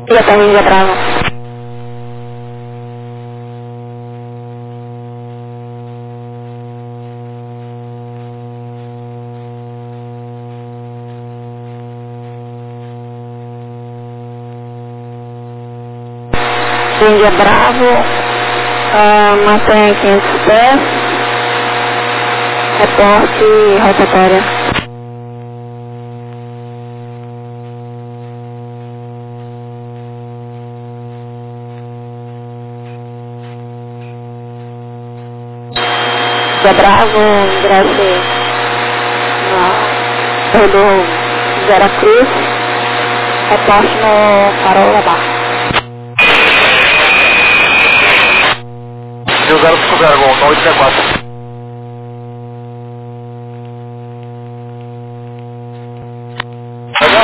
Índia para Índia Bravo. Índia Bravo, mantém 500 pés, reporte rotatória. Índia Bravo, ingresse no corredor Veracruz, reporte no Farol da Barra. 050, no 864. Legal?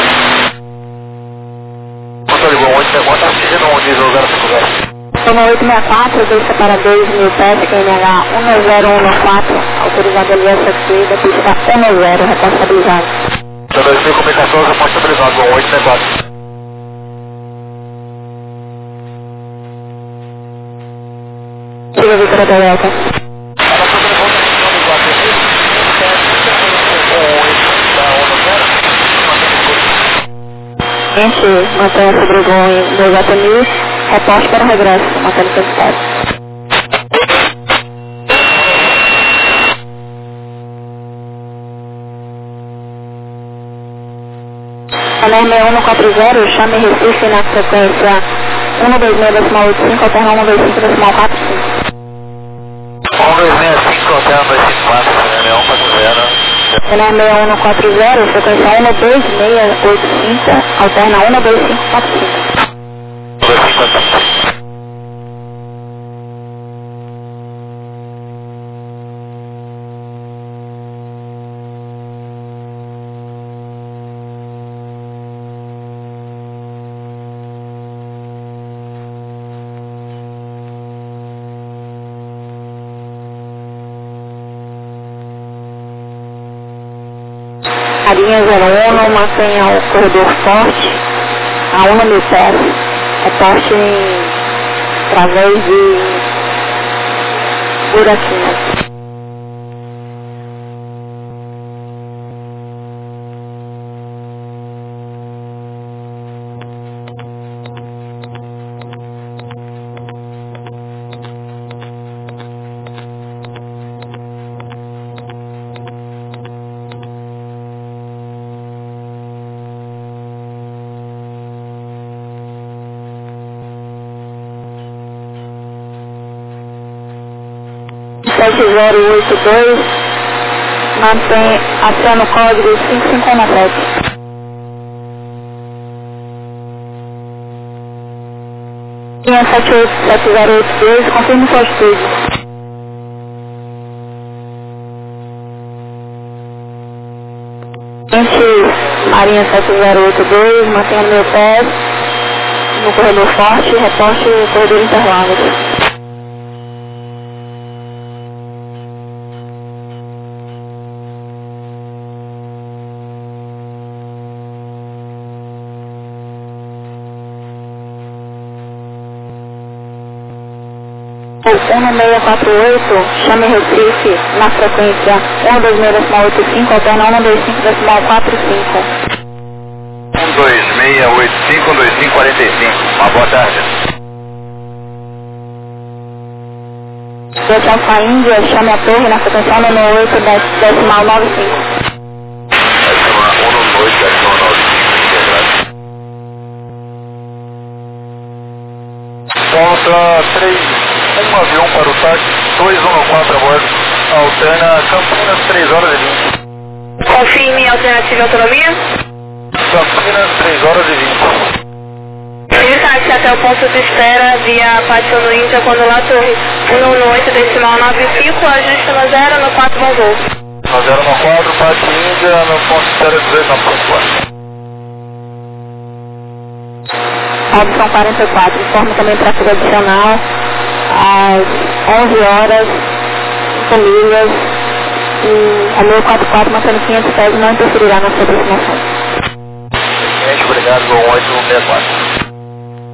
Motor ligou 864, oxigênio 1 diesel 050. Toma 864, 2 para 2.000 pés, QNH 10114, autorizado LSFC da pista 10, responsabilizado. 2000 comunicações, responsabilizado com 864. Siga Vitória da Delta. Gente, mantenha sobre o Gol 28000, reporte para o regresso, mantendo seu estado. Alerme 140, chame Recife na frequência 126,85, alterna 125,45. 126,5, alterna 254, Alerme 140, frequência 126,85, alterna 125,45. 255. Marinha 01, mantenha o corredor forte a 1.000 pés, reporte através de buraquinhos. Sete 082, mantém aciona o código 5517. Linha 787082, confirme sua altitude. Gente, Marinha 7082, mantenha 1000 pés no corredor forte, reporte o corredor interlado. O 1648, chame Recife na frequência 126,85, alterna 125,45. 12685, 12545. Uma boa tarde. Esse Alfa Índia, chame a torre na frequência 198,95. Ponta 3, um avião para o TAC, 214 a bordo, alterna Campinas 3 horas e 20. Confirme alternativa e autonomia. Campinas 3 horas e 20. Ele táxi até o ponto de espera via Pátio no Índia, quando lá torre 118,95, ajuste no 0 no 4 bom voo. No 0 no 4, Pátio Índia, no ponto de espera 18 na ponte 4. Robson 44, informe também para fila adicional às 11 horas, famílias, e a 1044 mantendo 500 pés não interferirá na sua aproximação. Obrigado, Gol 864.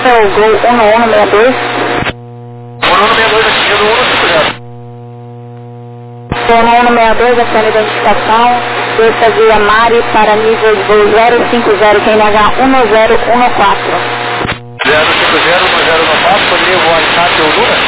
o Gol 1162. 1162 atingindo 150. 1162, essa é a identificação. Desça via Mari para nível de voo 050, QNH 1014. 050-1014, poderia voar em TAP ou Luna?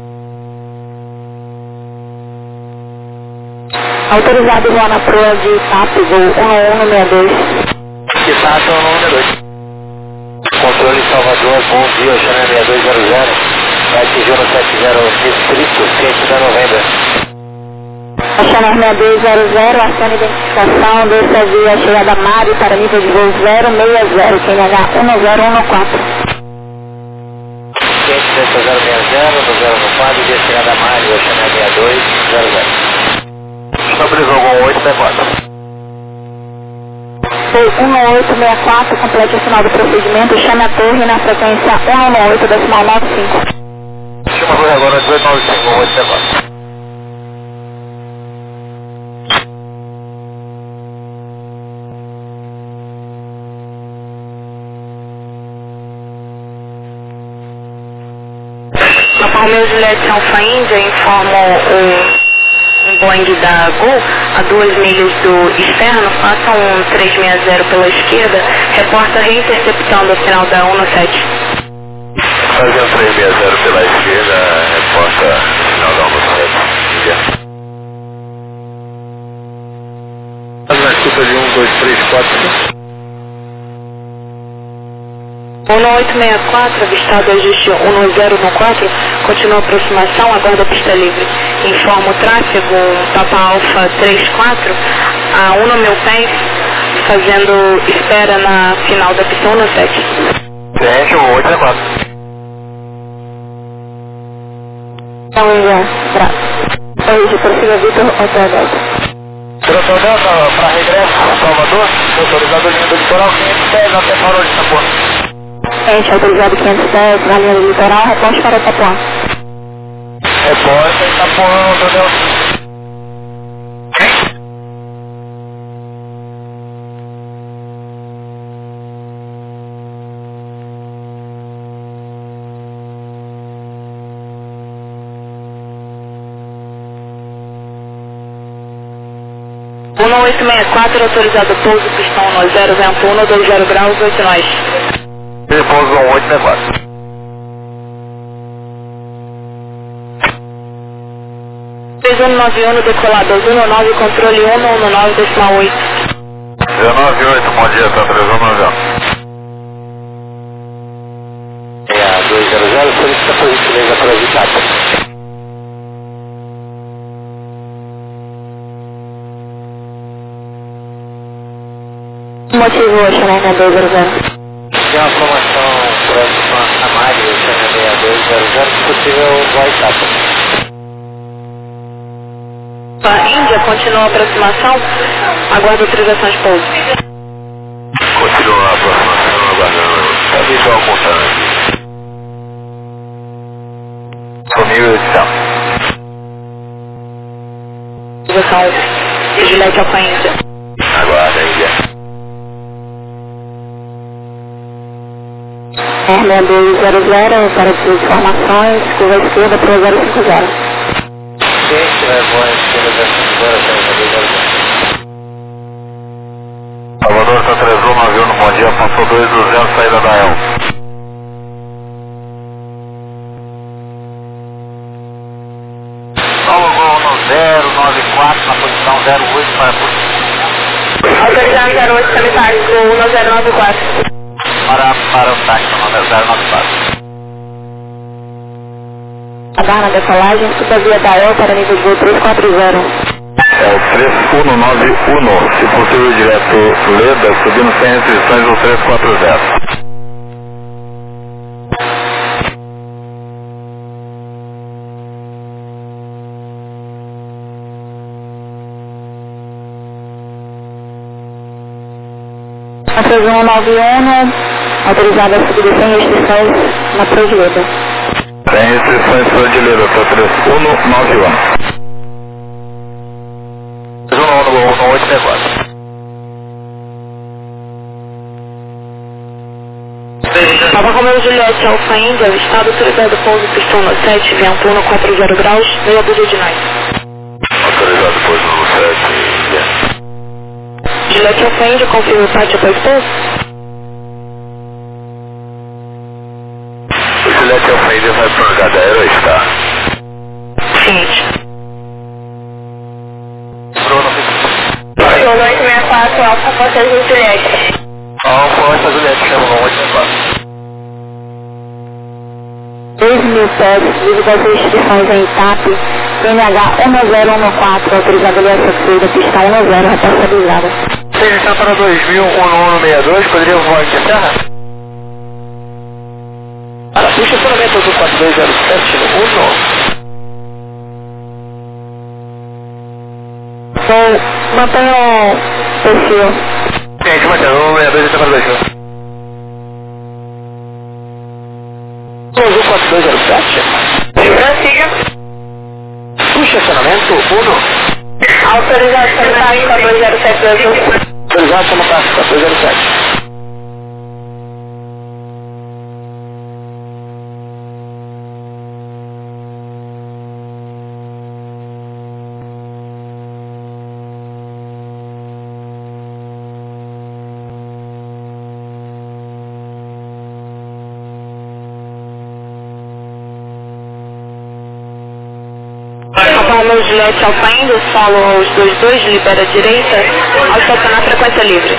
Autorizado voar na proa de TAP, Gol 1162. Que TAP 1162. Controle Salvador, bom dia, Oceana 6200. Vai atingir no 70 restrito, ciente da novembra. Oceana 6200, aciona identificação, desça via chegada Mari para nível de voo 060, QNH 1014. Ciente 060, 1014, via chegada Mari, Oceana 6200. Estabilizou com 864. Foi 1864, complete o final do procedimento, chame a torre na frequência 118.95. Chama a torre agora 295, 864. Romeu Juliette Alfa Índia informa um Boeing da Gol a 2 milhas do externo, faça um 360 pela esquerda, reporta reinterceptando o final da 117. Fazendo 360 pela esquerda, reporta final da 117. Faz uma escuta de 1, 2, 3, 4, 5. 1864, avistado ajuste 1014, continua a aproximação, aguarda a pista livre. Informa o tráfego, Papa Alfa 34, a 1 no meu pé, fazendo espera na final da pista 117. Ciente 864. Então, hoje, prossiga Vitor, Hotel Delta. Hotel Delta, para regresso, Salvador, autorizado linha do litoral, 510 até Farol de Itapuã. Gente, autorizado 510 na linha do litoral, reposte para Itapuã. Reposta Itapuã, Hotel Delta. O 1864, autorizado pouso, pistão 10, vento 1, 20 graus, 8 nós. Repouso 1864. Fez 191, decolado 19, controle 119,8. 198, bom dia, tá 319. 6200, solicita por gentileza para evitar. Motivo, Oceana 200. Tem uma formação próxima a Mari, Oceana 6200, se possível, vai estar. A Índia continua a aproximação, aguarda autorização de pouso. Continua a aproximação, aguardando. Está visual contando aqui. Comigo, edição. Autorização de Juliette Alfa Índia. Aguarda, Índia. R6200, para as informações, curva esquerda para o 050. Gente, vai voar em cima da segura, Salvador, tá 319, bom dia, passou 220, saída da El. Salvador no 094, na posição 08 para a posição. Autorizado 08, sanitário, 1094. Para o táxi, número 094. Aguarda na decolagem, escuta via da El para nível de voo 340. É o 3191, se possível direto Leda, subindo sem restrições do 340. A 3191, autorizada a subida sem restrições na proa de Leda. Sem restrições para de Leda, tá 3191. 864. Alfa Romeo Juliette Alfa Índia, estado autorizado pouso pistão no 7, vento 140 graus, meia dúzia de nós. Autorizado pouso no 7, Índia. Juliette Alfa Índia, confirma o pátio após pouso? O Juliette Alfa Índia vai para o lugar da Aero, está? Seguinte. Bruno. 864, Alfa Fossa Juliette. Alfa Fossa Juliette, chama no 864. 2.000 pés, devido às restrições em TAP, NH 1014, autorizado ali essa saída, pista 10, responsabilizada. Vocês estão para 2000-1162, poderia voar em terra? Puxa estacionamento do 4207 no 1. Então, mantenha o perfil. Gente, mantendo, 162 está para 2000. 4207? Prossiga. Puxa estacionamento 1. Autorizado para estar em 4207. Autorizado para estar em 4207. Romeo Juliette Alfa Índia, solo aos 22, libera a direita, ao estacionar frequência livre.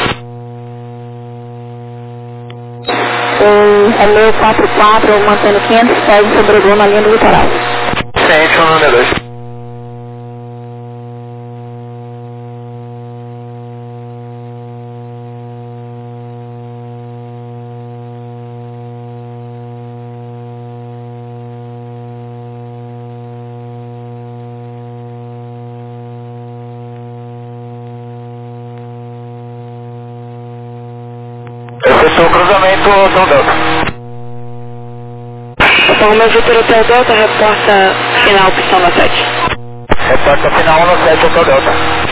Romeo 44, mantendo 500 pés, sobrevoando a linha do litoral. Sim, 192. Efetuou o cruzamento Hotel Delta. Então, Romeo Vitor Hotel Delta, reporta final, pistão no 7. Reporta final no 7 Hotel Delta.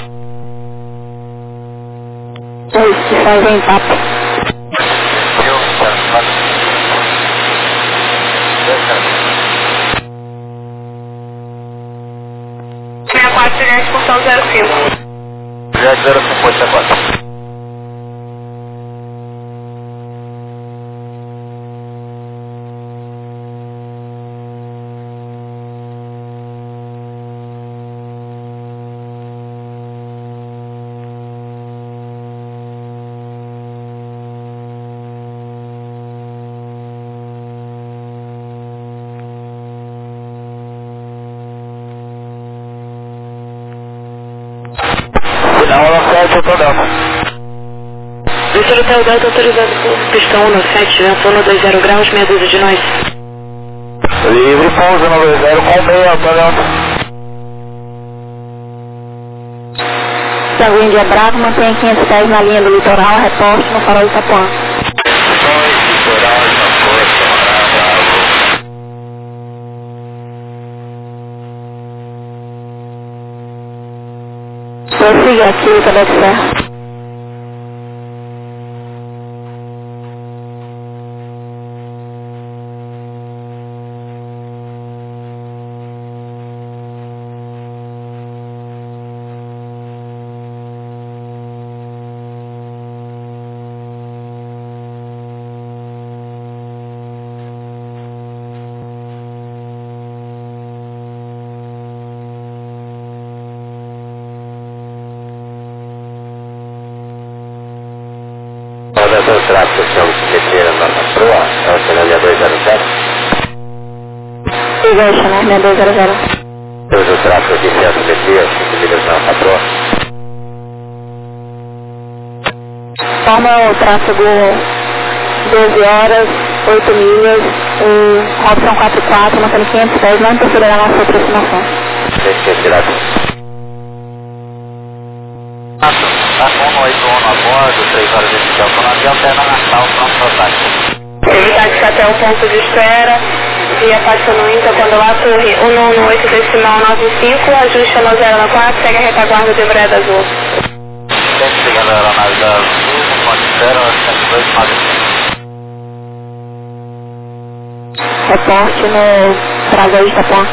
Restrições em TAP. Juliette, função 05. Juliette 0584. Final no 7 Hotel Delta. Vitor Hotel Delta, autorizado por pistão 1 no 7, vento 120 graus, meia dúzia de nós. Livre, pouso no 20 com meia Hotel Delta. Tango Índia Bravo, mantém 500 pés na linha do litoral, reporte no farol de Itapuã. Prossiga aqui, Quebec Serra. Rodação de tráfego, estamos de terceira norma proa, é o sinal 207. Siga o Chanel 6200. Temos o tráfego de centro de dia, 5 milhas norma proa. Forma o tráfego 12 horas, 8 milhas, opção 44, mantendo 500 pés, não interferirá na nossa aproximação. Tem que tirar. Tá com 81 a bordo, 3 horas de missão, com navio alterna Natal, pronto para o táxi. Evitar que até o ponto de espera, via Pátio no Inter, quando lá torre 118 decimal 95, ajuste no 094, segue a retaguarda de Breda Azul. Sempre chegando a aeronave da Azul, com ponto de espera, 102 mais. reporte no Prazer de Itapuã.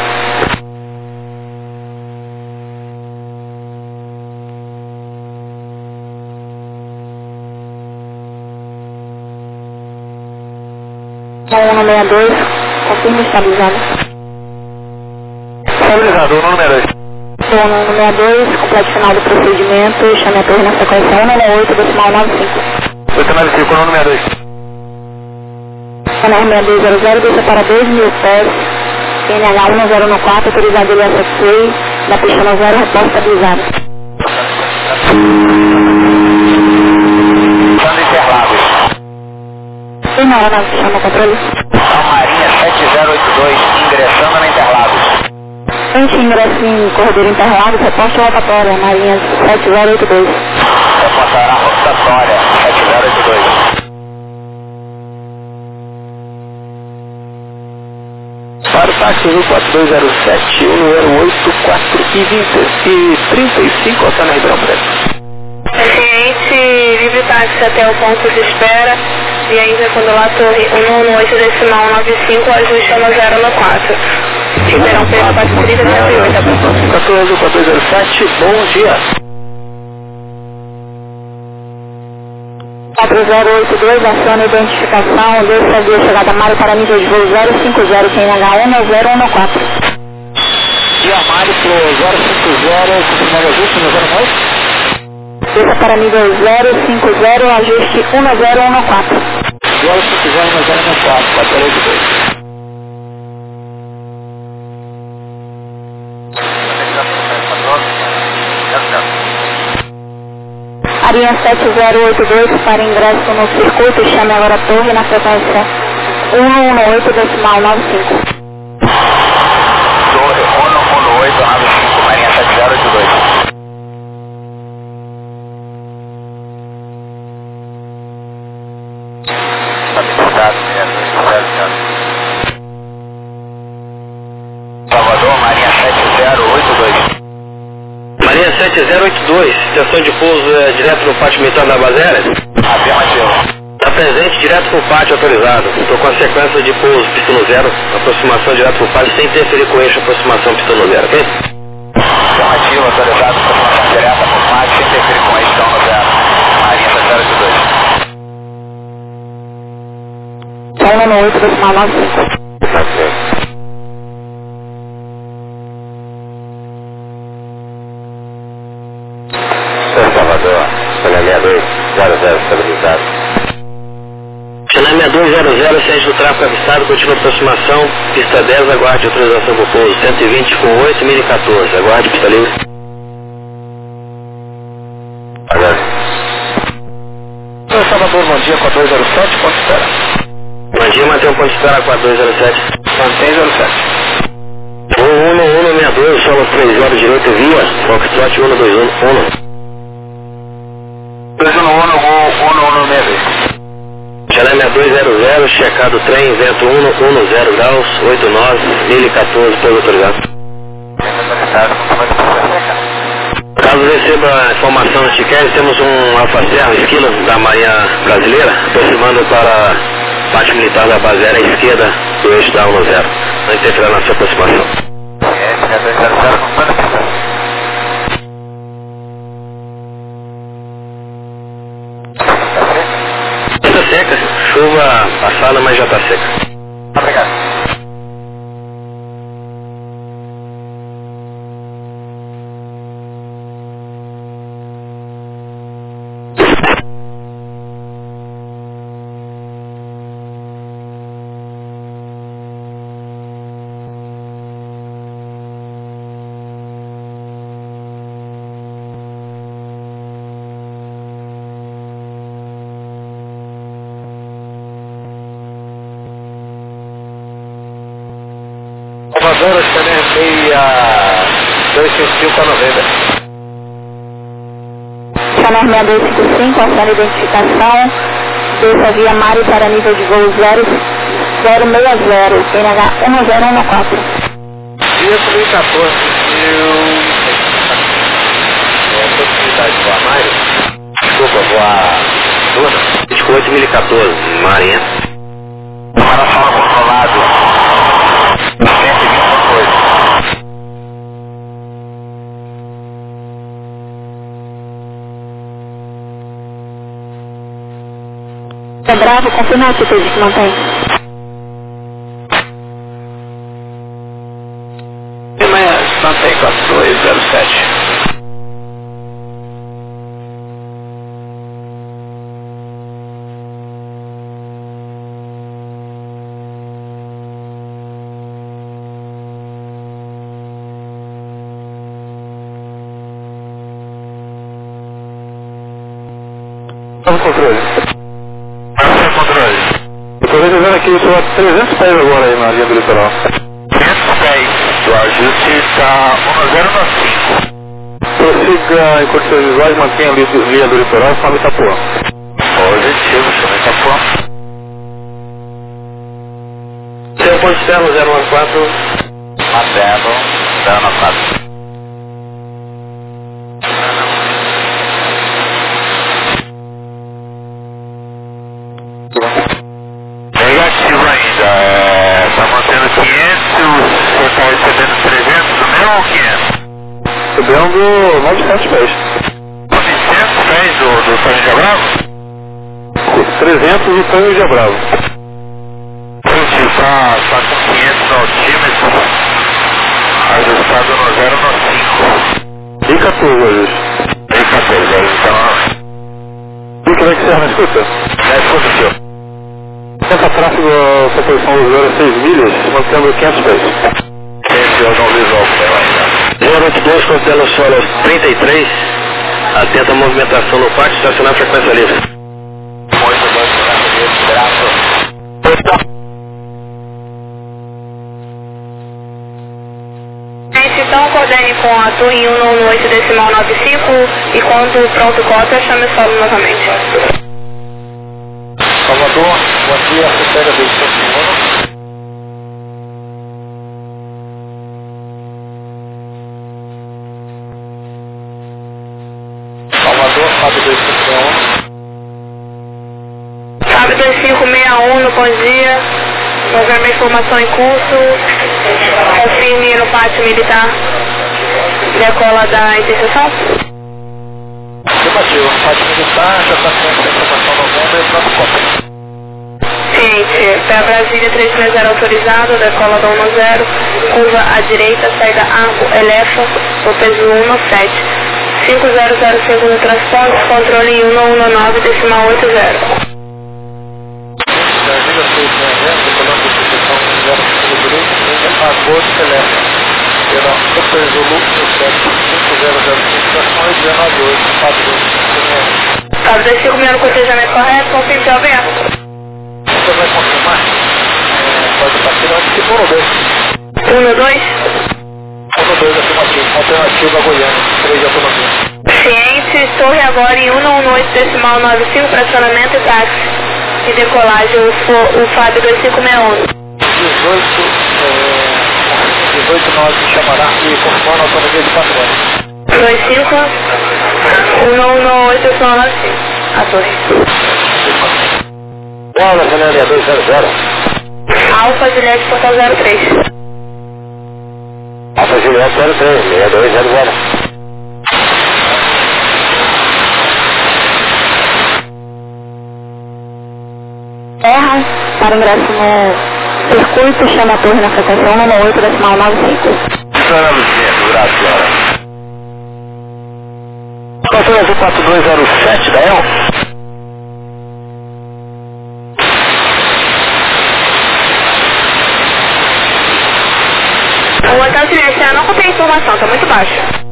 No 162, confirma estabilizado. Estabilizado, 162. 162, completo final do procedimento, chame a torre na sequência 198, decimal 95. 895, 162. CNR 6200, desça para 2.000 pés, CNH 1014, autorizado ele SFC, da pista 90, reporte estabilizado. Sandro Interlagos. E na hora que chama o controle? Marinha 7082, ingressando na Interlagos. Frente ingresso em corredor Interlagos, reporte rotatória, Marinha 7082. Reportará rotatória 7082. Para o táxi 4207, 108, 4 e 35 ao Sana Ribeirão Preto. Paciente, livre táxi até o ponto de espera e ainda quando lá torre 118 decimal 95, ajuste 10 no 4. Ribeirão Preto 430 108, tá bom? 14, 4207, bom dia. 4082, aciona a identificação, desça a via chegada Mário para nível de voo 050, CNH 1014. Dia Mário pro 050, confirmado ajuste no 09. Desça para nível 050, ajuste 1014. 050, 1014, 482. Marinha 7082 para ingresso no circuito, chame agora a torre na frequência 118 decimal 95. Torre 118, 95, Marinha 7082. Estabilizado, 6200. Salvador, Marinha 7082. Marinha 7082, estação de pouso direto no pátio militar da base aérea? Afirmativo. Está presente direto para o pátio autorizado. Estou com a sequência de pouso pistão zero, aproximação direto para o pátio, sem interferir com eixo, aproximação pistão zero, ok? Afirmativo, autorizado, aproximação direta para o pátio, sem interferir com eixo, no zero. Marinha 7082. 118 decimal 95. Tá certo. Salvador, Channel 6200 estabilizado. Channel 6200, ciente do tráfego avistado, continua aproximação, pista 10, aguarde autorização para o pouso, 120 com 8, 1014, aguarde pista livre. Agora. Salvador, bom dia, 4207, ponto de espera. Bom dia, mantém um ponto de espera, 4207. Mantém 07. 1162, solo 3 horas direito via, Foxtrot 1211. 211, Channel 6200, checado trem, vento 10 graus, 89, 1014, pouso autorizado. Caso receba a informação de Chiquete, temos um Alfa Serra, esquina da Marinha Brasileira, aproximando para a parte militar da base aérea esquerda do eixo da 10. Não interferir na sua aproximação. Está seca, chuva passada, mas já está seca. Obrigado. Salvador, Channel 6255 a 90. Channel 6255, aciona a identificação, desça via Mário para nível de voo 060, CNH 1014. Dia 2014, possibilidade de voar Mário? Desculpa, voar Duna? 28 1014, Marinha. Para solo controlado. confirma a altitude que mantém. Mantém 4207. Vamos controle. Vamos controle. Eu estou vendo aqui, eu estou a 300 pés agora aí na linha do litoral. 500 pés. O ajuste está 1095. Prossiga em condições visuais, mantenha a linha do litoral, chama Itapuã. Positivo, chama Itapuã. Seu ponto externo 014. Materno, 014. Negativo ainda, está mantendo 500, você está recebendo 300 do meu ou 500? Recebendo 900 pés. 900 pés do Tonho de Abravo? 300 do Tonho de Abravo. Gente, está com 500 no altímetro, ajustado no 095. E 14 hoje. E 14, então... E como é que será na escuta? Já escuta, senhor. Essa tráfego, sua posição usuária 6 milhas, mantendo 500 pés. Esse eu não visual ainda. 082, considera o solo aos 33. Atenta a movimentação no pátio, estacionar a frequência livre. Muito bom, graças. Então, coordene com a torre 198 decimal 95 e quando pronto cota, chame o solo novamente. Salvador, bom dia, recupera do São Salvador, Fábio 2561. Fábio 2561, bom dia. Programa informação em curso. Confirme no pátio militar. Decola da interseção. Afirmativo, pátio militar, já está com essa informação no mundo e pronto cota. Ciente, pé Brasília 330 autorizado, decola da 10, curva à direita, saída Arco, Elefa, no peso 17. 500 segundo transporte, controle 1119, decimal 80. Brasília 330, decolando da interseção 0 direito, agosto, Elefa. Pela Superzoluto 7505, trações 198, Fábio 2561. Fábio 2561, cotejamento correto, confirme seu vento. Você vai confirmar? Pode partir antes que for no 2. 12. 2 afirmativo. Alternativa Goiânia. 3 de autonomia. Ciente, torre agora em 118 decimal 95, fracionamento e táxi. E decolagem, o Fábio 2561. 18 nós me chamará e confirmar a autonomia de 4 horas. 25 118 decimal 95. A torre. Bola, Fernanda, 200. Alfa Juliette Portal 03. Alfa Juliette 03, 6200. Terra, para ingresso no circuito, chama a torre na frequência 198 decimal 95. Graças. Passou azul 4207 da El? O hotel Juliette não contém informação, está muito baixo.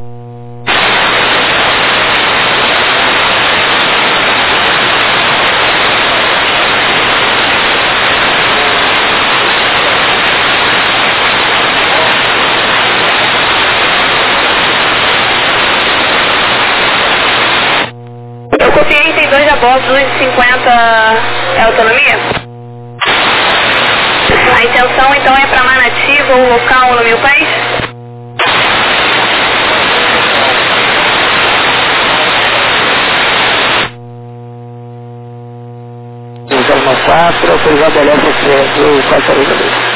Eu copiei, tem 2 a bordo, 250 é autonomia? A intenção então é para Manatiba, o local no meu país? Então, uma 4, autorizado a leva do 442.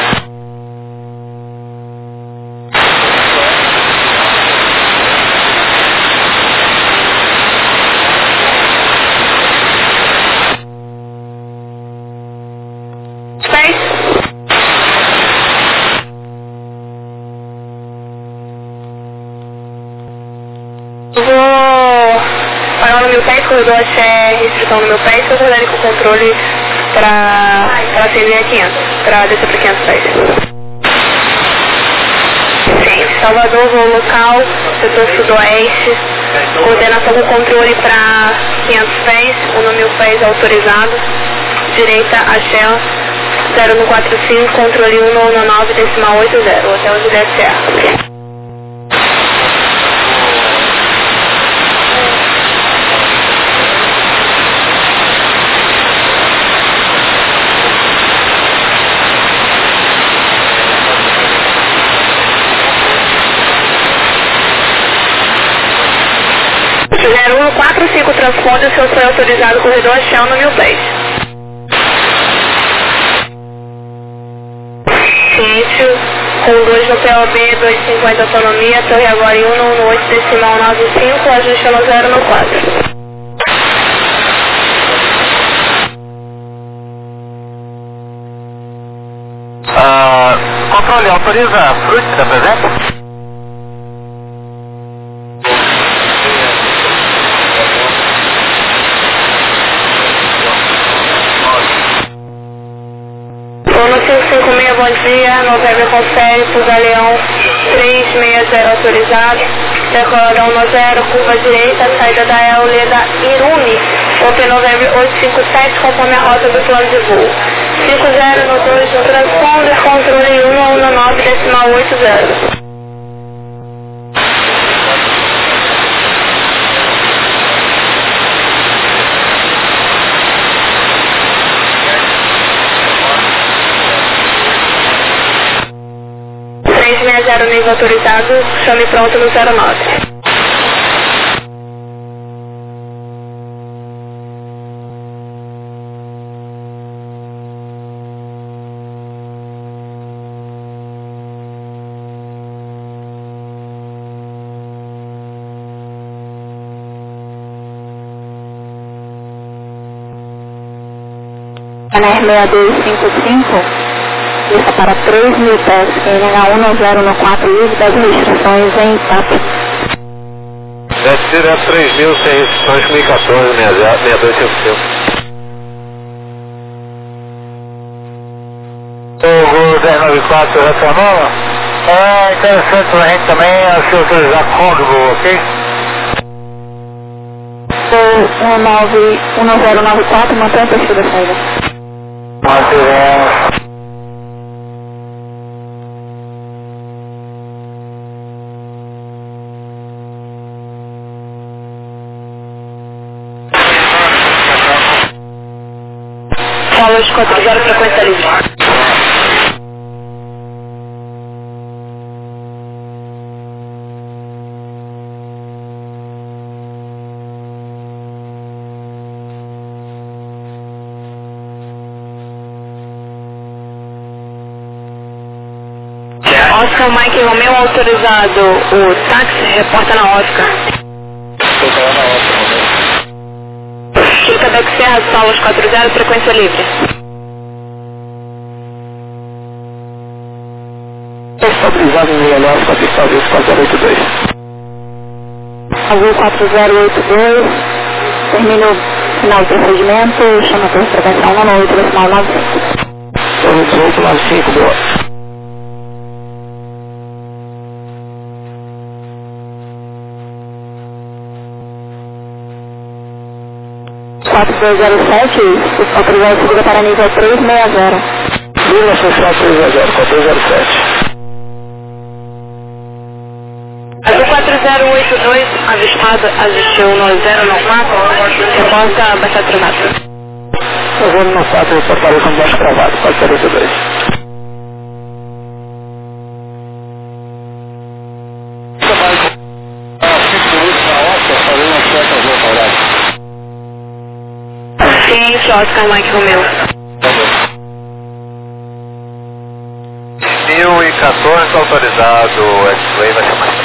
506, corredor axé, restrição no meu pé, estou jogando com o controle para acender a 500, para descer para 510. Sim, Salvador, voo local, setor sudoeste, coordenação com controle para 500 pés, 1.000 pés autorizado, direita axé 0145, controle 119,80, hotel Juliette Serra. Fizeram 145 transponder, o senhor foi autorizado corredor axé no 1010. Ciência, com 2 no POB, 250 autonomia, torre agora em 118,95, ajuste no 0 no 4. Controle, autoriza a fruta da presença? Ono 556, bom dia, Novembro confere, Puga Leão 360 autorizado, decoradão 0, curva direita, saída da Euleda Irune, Open Novembro 857, conforme a rota do plano de voo. 50 no 2 no transponder, controle 119,80. Zero nível autorizado, chame pronto no 09. NR 6255. Isso para 3.000 pés, NH10 no 4 livre das restrições em TAP. Deve ser a 3.000 sem restrições 2014, 6255. O 1094 retornou? É interessante pra gente também se autorizar código, ok? O 1094, mantenha o perfil da saída. Manteremos. Carlos 40, frequência livre. Oscar Mike Romeu autorizado, o táxi reporta na Oscar. Quebec Serra, Saulos 40, frequência livre. Estabilizado em Vila Nova, capital 4082. Azul 4082, termina o final do procedimento, chama por frequência 198, decimal 95. 1895, boa. Autorizado segura para nível 360. Vila Social 360, 407. Azul 4082, avistado, existiu no 094, reporta Baixada Trinata. Azul no 4, preparou com baixo cravado, 442. Ciência, Oscar Mike Romeu. 1014 autorizado, o X-Way vai chamar.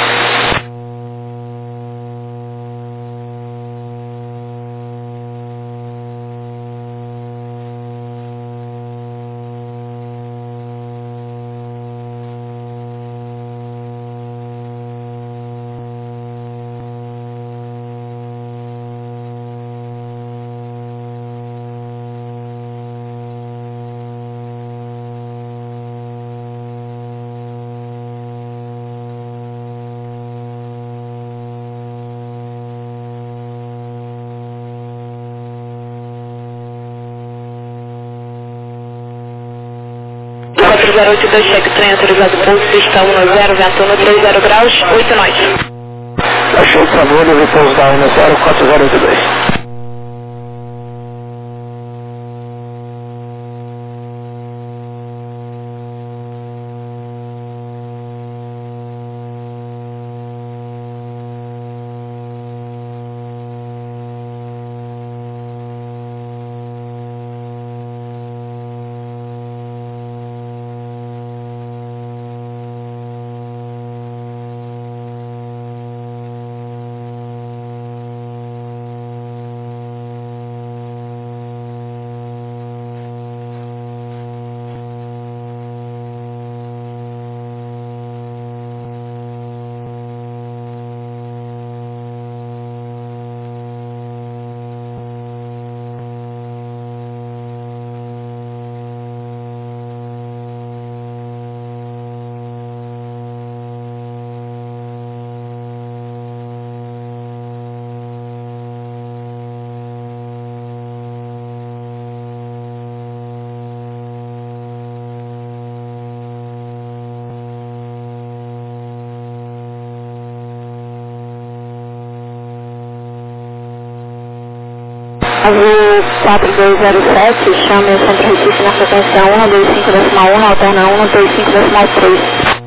4082, cheque trem autorizado pouso, pista 10, vento 30 graus, 8 nós. Achei que família, vou pousar 10, 4082. Azul 4207, chame o Centro Recife na frequência 125.1, alterna 135.3.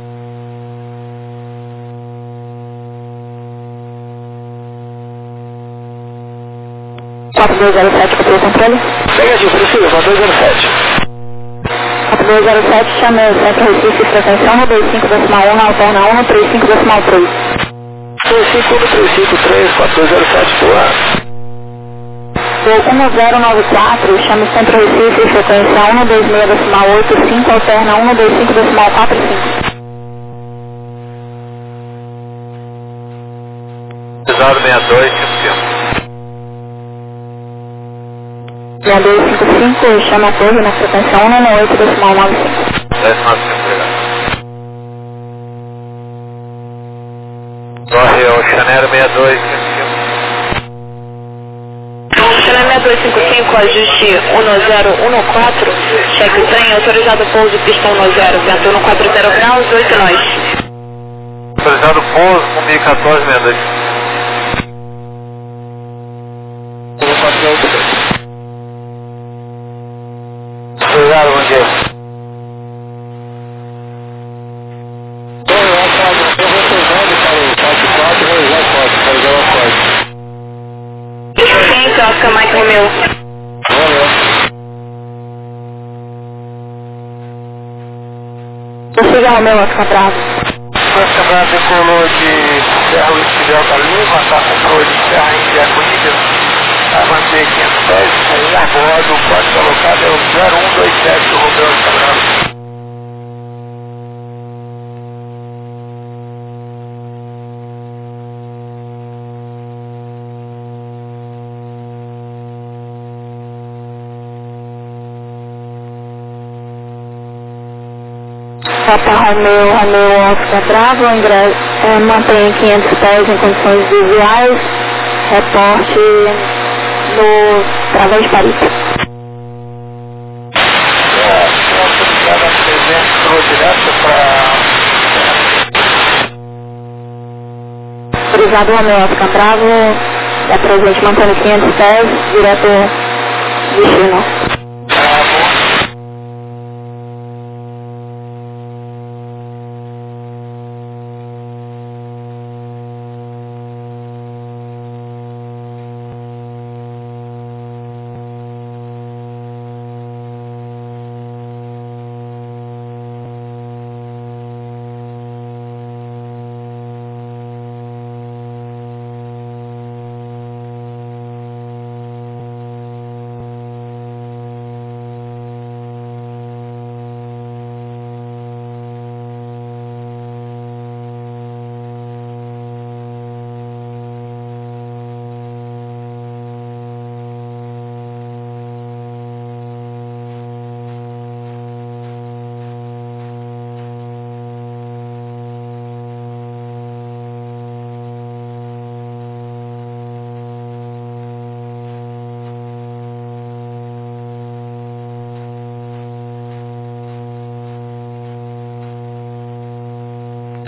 Copiou o controle? Negativo, preciso, 4207. 4207, chame o Centro Recife, frequência 125.1, alterna 135.3. 35.353, 4207, boa. 1094, chame o Centro Recife, frequência 126.85, alterna 125.45. 962, 6255, chama a torre na frequência 198.95. 1095, Torre Oceaneiro 62, Chanel 6255, ajuste 1014, cheque trem autorizado pouso, pista 10, vento 140 graus, 8 nós. autorizado pouso com 1014, 62. Obrigado, bom dia. Sim, Oscar Mike Romeu. Prossiga Romeu, Oscar Bravo. Oscar Bravo decolou de Serra Luiz Fidel da Lima, está com flor de Serra em Diaconilha, a manter 510, com a bordo, o código alocado é o 0127 do Romeu Oscar Bravo. Papa Romeu, Oscar Bravo, mantém 500 pés em condições visuais, reporte no Través Paris. Autorizado Romeu, Oscar Bravo, é presente mantendo 500 pés, direto destino.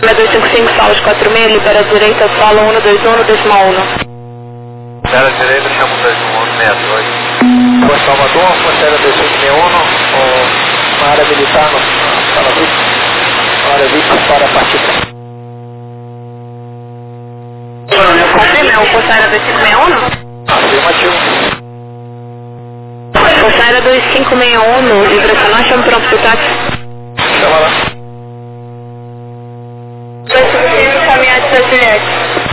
6255, Salos 46, libera a direita, solo 121, decimal 1. Libera a direita, chama 21162. Foi Salvador, Força 2561, uma área militar no sala VIP, uma área VIP para a partida. Confirma, o Força 2561? Afirmativo. Força 2561, direcional, chama pronto pro táxi. Chama lá. 255, caminhada da Juliette.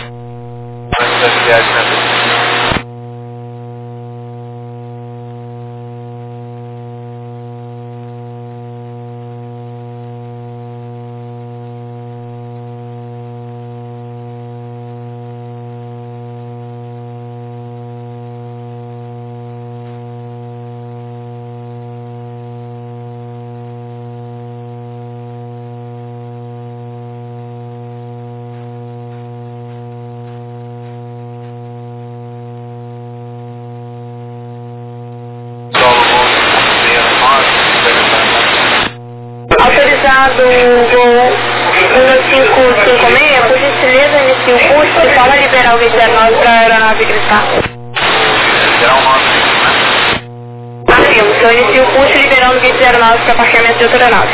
Autorizado voo 1556, por gentileza, inicie o curso e fala liberar o 29 para a aeronave gritar. Afirmo, então inicie o curso liberando o 29 para parqueamento de outra aeronave.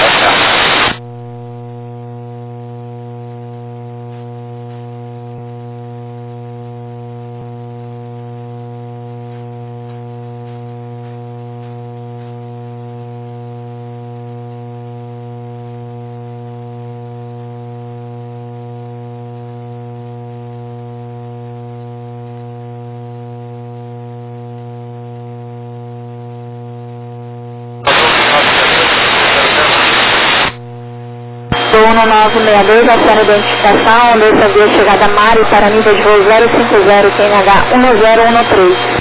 Voo 1962, aciona identificação, dessa via chegada Mari para nível de voo 050, QNH 1013.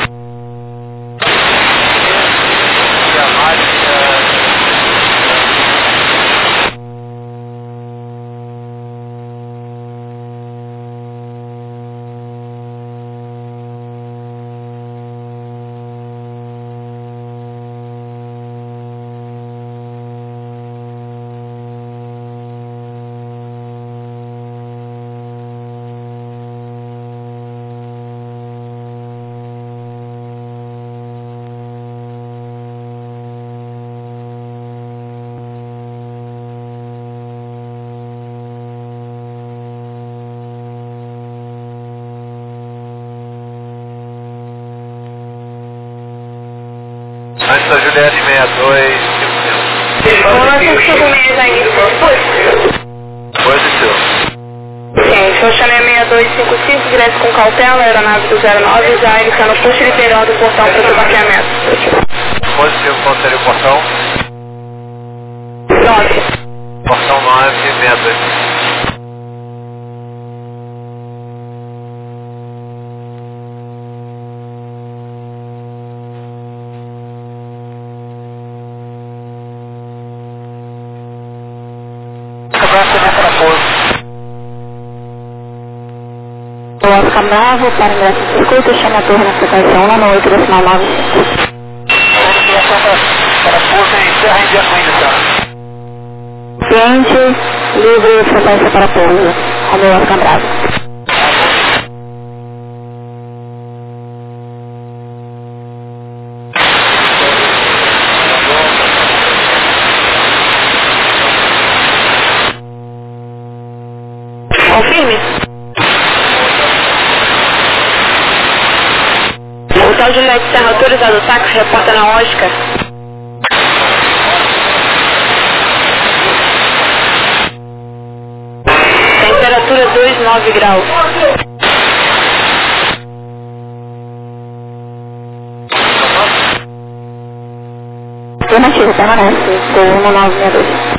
Antes da Juliette 62. Voo 556 já início. Pois é, senhor. Sim, Xoxané 6255, direto com cautela, aeronave do 09, já iniciando o push liberando o portão para o embarqueamento. Positivo, qual seria o portão? 9. Portão 9, 62. Oscar Bravo, para ingresso de circuito, chama a torre na frequência 198, decimal 9. Para pouso em Serra Indiacuína, Cliente, livre frequência para pouso. Romeu Oscar Bravo. Confirme. Hotel Juliette Serra, autorizado o táxi, reporta na Oscar. Temperatura 29 graus. Afirmativo, permanece. Voo 1962.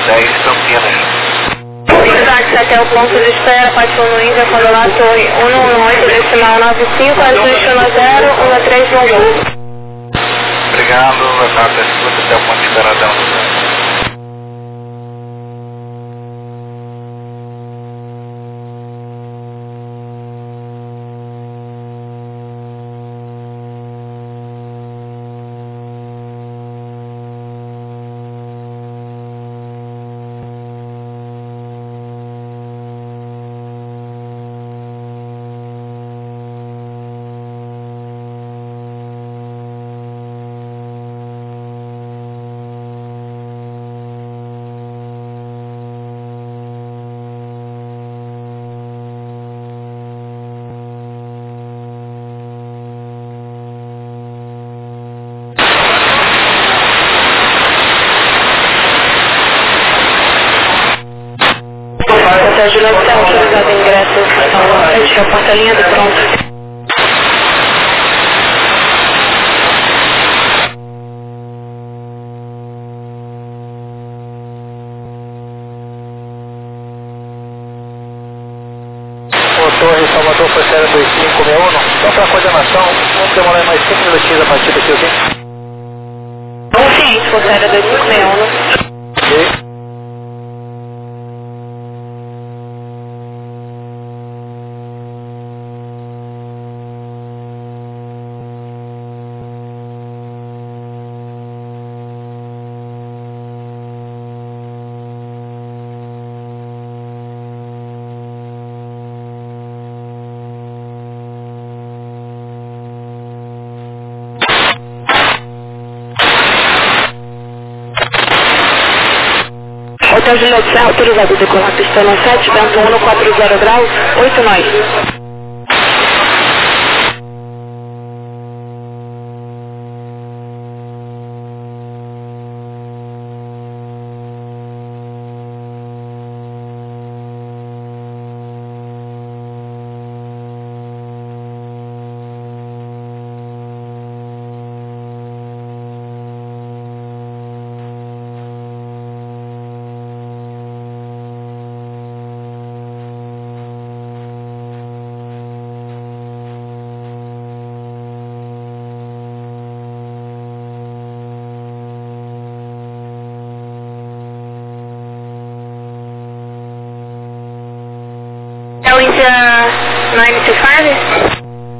10 Campinas. Táxi até o ponto de espera, Pátio no Índia, quando lá Torre 118, decimal 95, ajuste 10, 13 Obrigado, levanto a escuta até o ponto de espera da 118. Juliette, autorizado ingresso, a porta-linha do pronto. Torre Salvador foi série 2561, só para coordenação, vamos demorar mais 5 minutinhos a partir daqui, ok? Consciente, foi série 2561. Ok. Hotel Juliette, autorizado a decolar pista 7, vento 140 graus, 8 nós. Índia 925?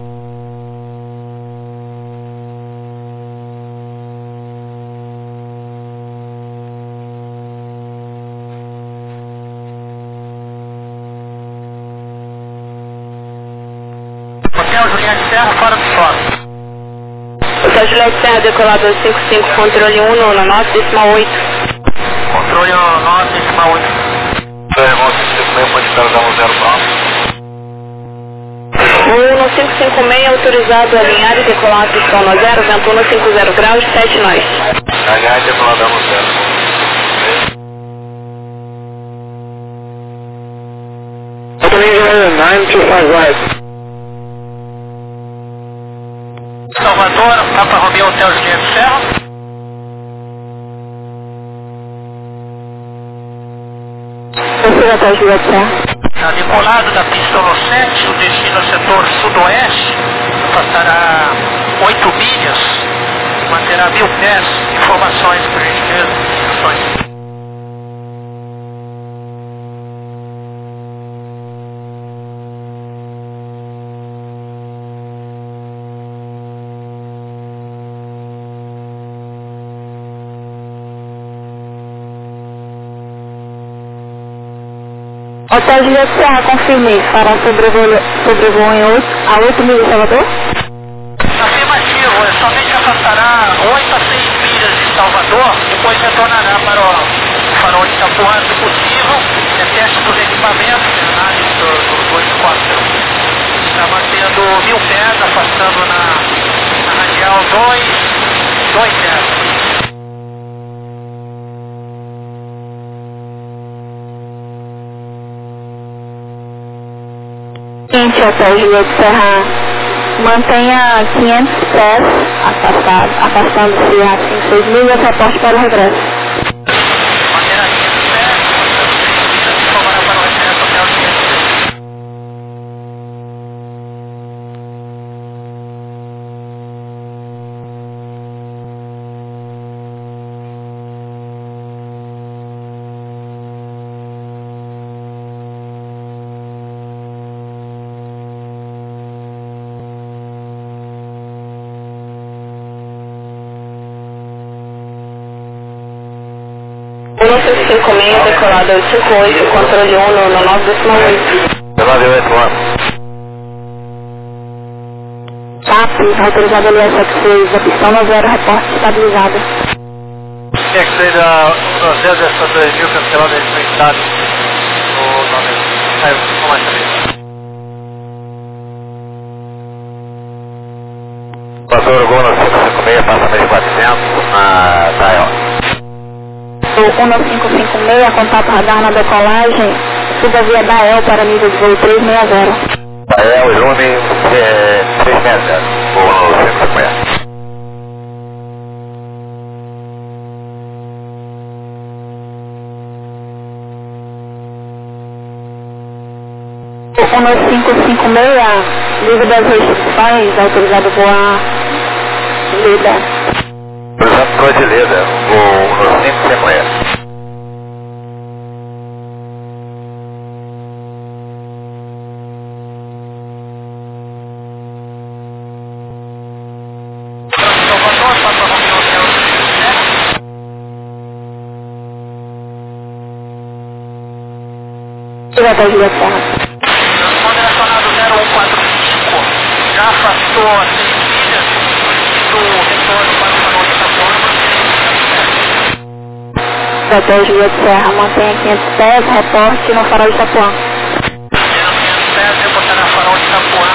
Hotel Juliette Serra, fora do solo. Hotel Juliette Serra, decolado 55, controle 1, no 9, decimal 8. Controle 9, decimal 8. Irmão, se você pode estar dando 0 pronto. O 1556 autorizado a alinhar e decolar a pistão no 0, vento 150 graus, 7 nós. Alinhar e decolar no 0. Opening 925 right. Salvador, Papa Romeo, Hotel Juliette Serra. Hotel Juliette Serra. Na decolada da pista 7, o destino setor sudoeste, passará 8 milhas, manterá 1000 pés. Informações, por gentileza, instruções. Hotel Juliette Serra, confirmei. Fará sobrevoo a 8 milhas de Salvador? Afirmativo, somente afastará 8 a 6 milhas de Salvador, depois retornará para o farol de Itapuã, se possível, teste dos equipamentos, análise dos 84. Está mantendo 1000 pés, afastando na radial 2 pés. Hotel Juliette Serra, mantenha 500 pés afastando-se a 5, 6 milhas, reporte para o regresso. Manterá 500 pés, 156, decolado 858, controle 1 no 9,8. 981. TAP, autorizado LS6, a pistão no 0, reporte estabilizado. X-Ray da 0 dessa 2000, cancelada em estado. O nome saiu com mais também. Passou o gol no 556, passa mais de 400, na Dial. O 1556, contato radar na decolagem, suba via Dael para nível de voo 360. Dael, Ilume, 360, voo no 556. O 1556, livre das restrições, autorizado a voar Leda. Cruzando Cruz de Leda, voo no 556. Diretor Juliette Serra. Direcionado 0145, já afastou a 6 milhas do retorno para o farol de Itapuã. Diretor Juliette Serra, mantenha 500 pés, reporte no farol de Itapuã. 500 pés, reportar na farol de Itapuã,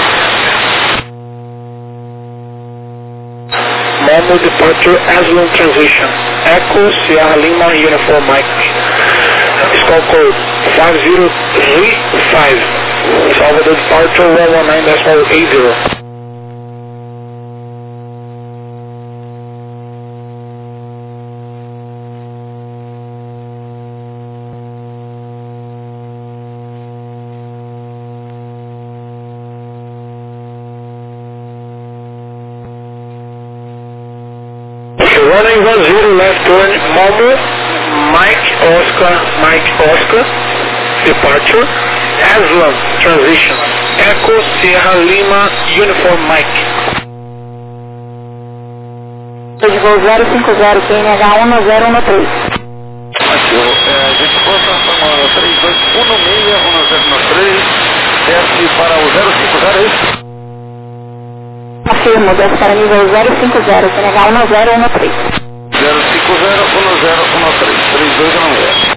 Normal departure Aslan transition. Echo Sierra Lima Uniform Mike. Skull code 5035. Salvador departure 119.80. Running 10 left turn, Momo, Mike Oscar, departure, Aslan, transition, Echo, Sierra Lima, Uniform Mike. De voo 050, QNH 1013. gente posta para 3216, 1013, desce para o 050, é isso? Afirmo, desce para nível 050, QNH 1013. 050, 1013, 3216.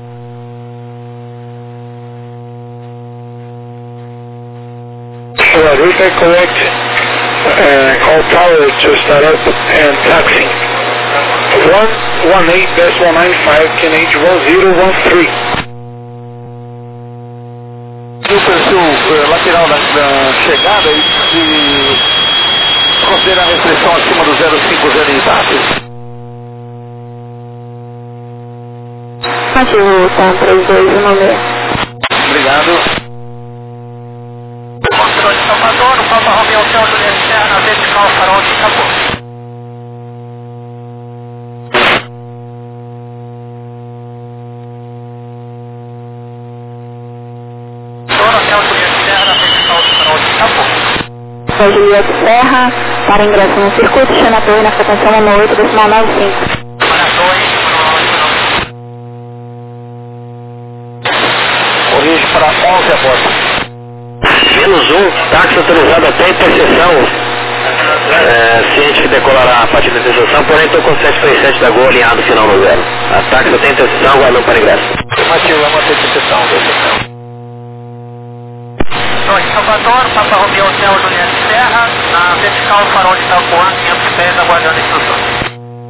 Rodrigo, correct. Call tower to start up and taxi. 118.195, QNH 1013. O perfil lateral da chegada e considera a restrição acima do 050 em TAP. Ativo, tá, 3216. Obrigado. Controle de Salvador, o Papa Romeo Hotel Juliette Serra, na vertical farol de Itapuã. Hotel Juliette Serra, na vertical farol de Itapuã. Juliette Serra, para ingresso no circuito, chama a torre na frequência 18,95. Corrige para 11 a bordo. Menos 1, táxi autorizado até a interseção. Ciente que decolará a partir da interseção, porém estou com 737 da Gol alinhado final no 0. A táxi até a interseção, aguardando para ingresso. Afirmativo, vamos ter interseção. Salvador, Papa Romeo Hotel Juliette Serra, na vertical farol de Itapuã, 500 pés, aguardando instruções.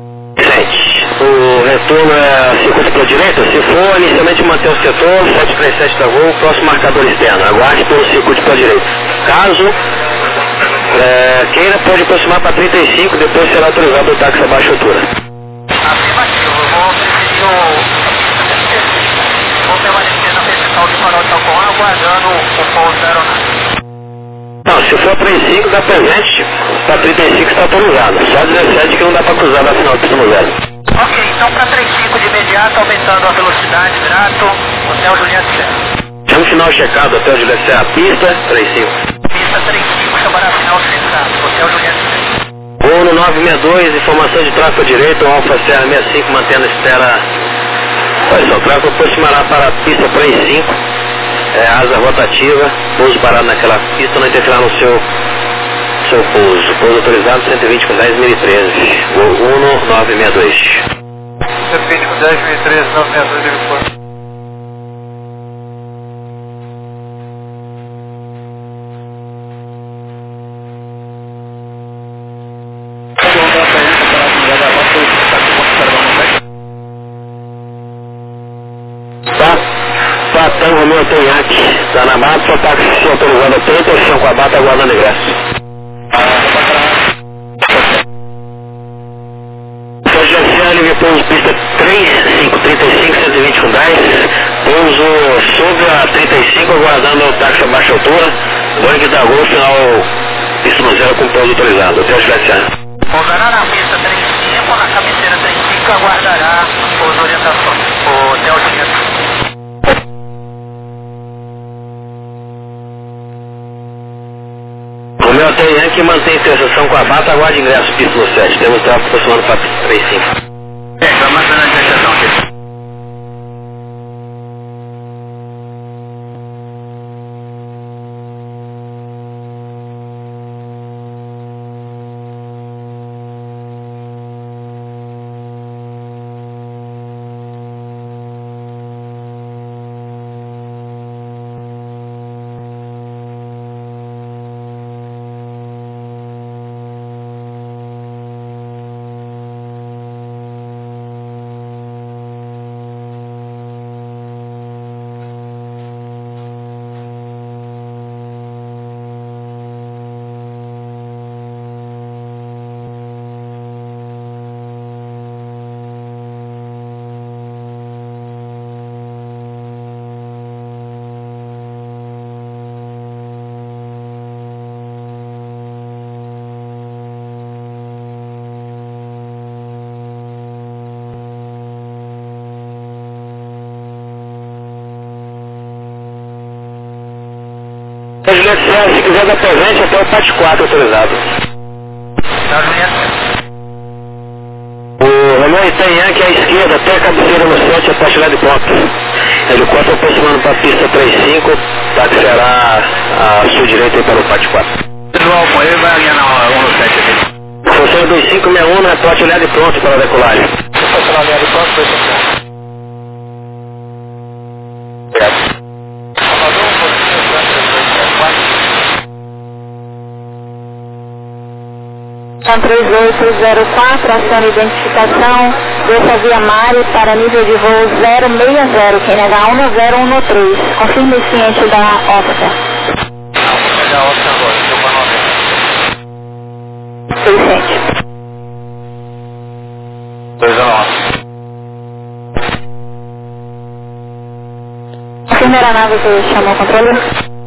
O retorno é circuito para a direita. Se for, inicialmente manter o setor, 737 da Gol, próximo marcador externo. Aguarde pelo circuito para a direita. Caso queira, pode aproximar para 35, depois será autorizado o táxi a baixa altura. Afirmativo, vou permanecer na vertical do farol de Itapuã, aguardando o pouso aeronáutico. Não, se for 35 dá presente, para 35 está autorizado. Só 17 que não dá para cruzar na final do pista no 0. Ok, então para 35 de imediato, aumentando a velocidade, grato, Hotel Juliette Serra. Chama o final checado, Hotel Juliette Serra, pista 35. Pista 35, chamará final fixado, Hotel Juliette Serra. Voo no 962, informação de tráfego à direita, o Alfa Serra 65, mantendo a espera Só Franco aproximará para a pista 35, asa rotativa, pouso parado naquela pista, não interferirá no seu pouso. Pouso autorizado 120 com 10 1013, voo 1962. 120 com 10 1013, 962, Tango Romeo Tenhaque, está na mata, só táxi se autorizando a 30, chão com a bata aguardando ingresso. Sérgio pouso pista 35, 120 com 10, pouso sobre a 35, aguardando o táxi a baixa altura, Boeing da Gol, final pista no zero com pouso autorizado, até os Graciano. Poudará na pista 35, na cabeceira 35, aguardará as orientações, o hotel Tinha. O meu hotel que mantém interseção com a bata, aguarde ingresso, pista no 7. Temos tráfego aproximando para a pista 35. Está mantendo a interseção aqui. Se quiser dar presente, até o PAT 4 autorizado. O Romeo Itanhaque à esquerda, até a cabeceira no 7, até chegar de ponto. Helicóptero aproximando para a pista 35, taxiará a sua direita para o PAT 4. João, ele vai alinhar na 107 aqui. Função 2561, na porta olhada e pronto para a decolagem. Estacionar a linha de pronto, 251. Obrigado. São 3804, aciona identificação, desça via Mari para nível de voo 060, QNH 10113. Confirme o ciente da Oscar. Da Oscar agora, estou com a 600. 219. Confirme a nave que chamou o controle.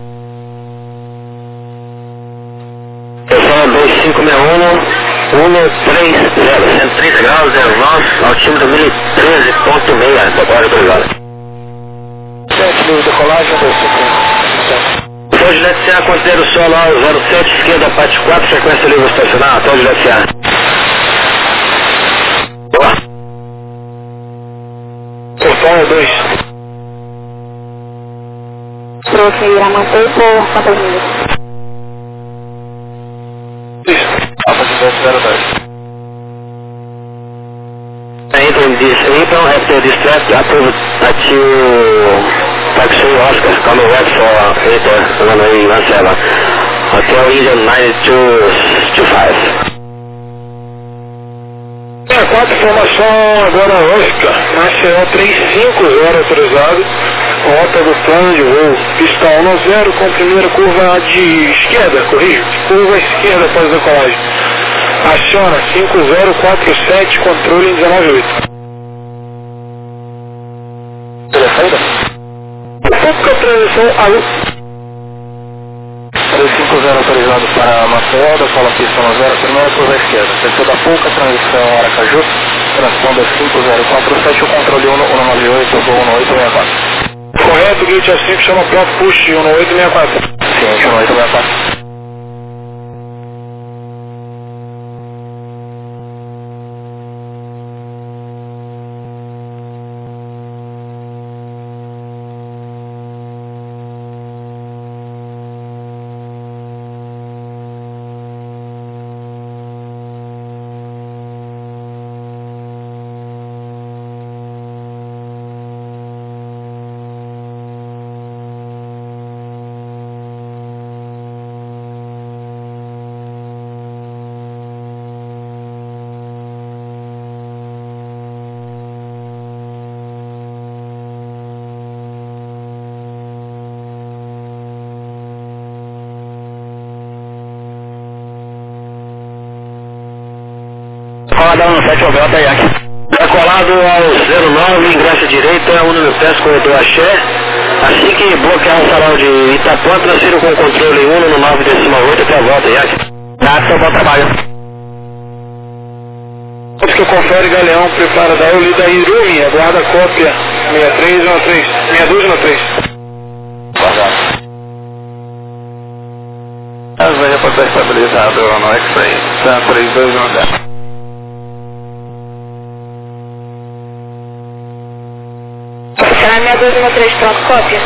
Pessoal 2561, 130, 130 graus, 09, altímetro 1013.6, decolagem autorizada. 7 mil decolagem, 251. Hotel Juliette CA, considera o solo ao 07, esquerda, parte 4, frequência livre estacionar, Hotel Juliette CA. Boa. Portão 2. Trouxe irá manter por quantas milhas? Alfa de 202. Entering this April, after this track, approved to taxi Oscar, coming west for Enter runway 17, Hotel Indian 9225. 64, informação agora Oscar, Maceió 350 autorizado, rota do plano de voo, pista 10 com primeira curva de esquerda, corrijo, curva esquerda após decolagem. Aciona 5047, controle em 198. Telefone? Pouca transição alô. 350 autorizado para Maceió, da sala pista 10, primeira curva esquerda. Desceu da pouca transição Aracaju, transponder 5047, o controle 198, voo 1864. Correto, gate A5, chama pronto, push 1864. Sim, 1864. Cada 17 ao Delta Yankee. Decolado ao 09, ingresso direita, Uno Pés, corredor Axé. Assim que bloquear o farol de Itapuã, transfiro com o controle 1 no 9,8 até a volta, Yankee. Tá, bom trabalho. Antes que eu confere, Galeão, prepara da Eulida Irumi, aguarda cópia 6213. As vai para estar estabilizado no X-Ray, tá 3210. Será 6213, pronto, cópia.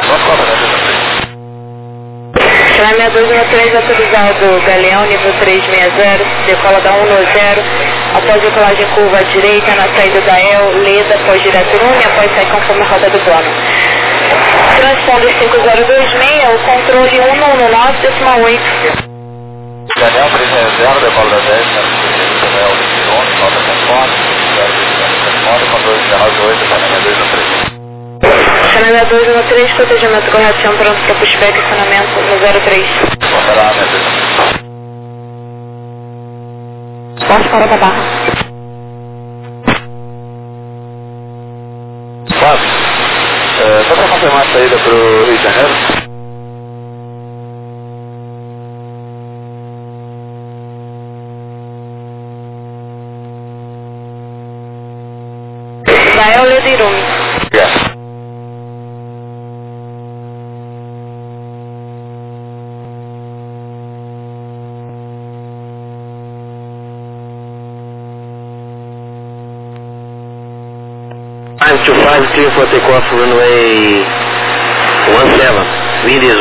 Será 6213, autorizado Galeão, nível 360, decola da 190, após decolagem curva à direita, na saída da Leda, após direto Irumi, após sair conforme a roda do plano. Transponder 5026, o controle 119,8. Galeão 360, decola da 10, nota conforme, controle 19,8, canal 213. Canal 213, protegimento correção, pronto para pushback, acionamento no 03. Posso fora da barra. Fábio, só para confirmar a saída para o Rio de Janeiro. Da Leda Irumi. Time to 5 clear for takeoff runway 17. Wind is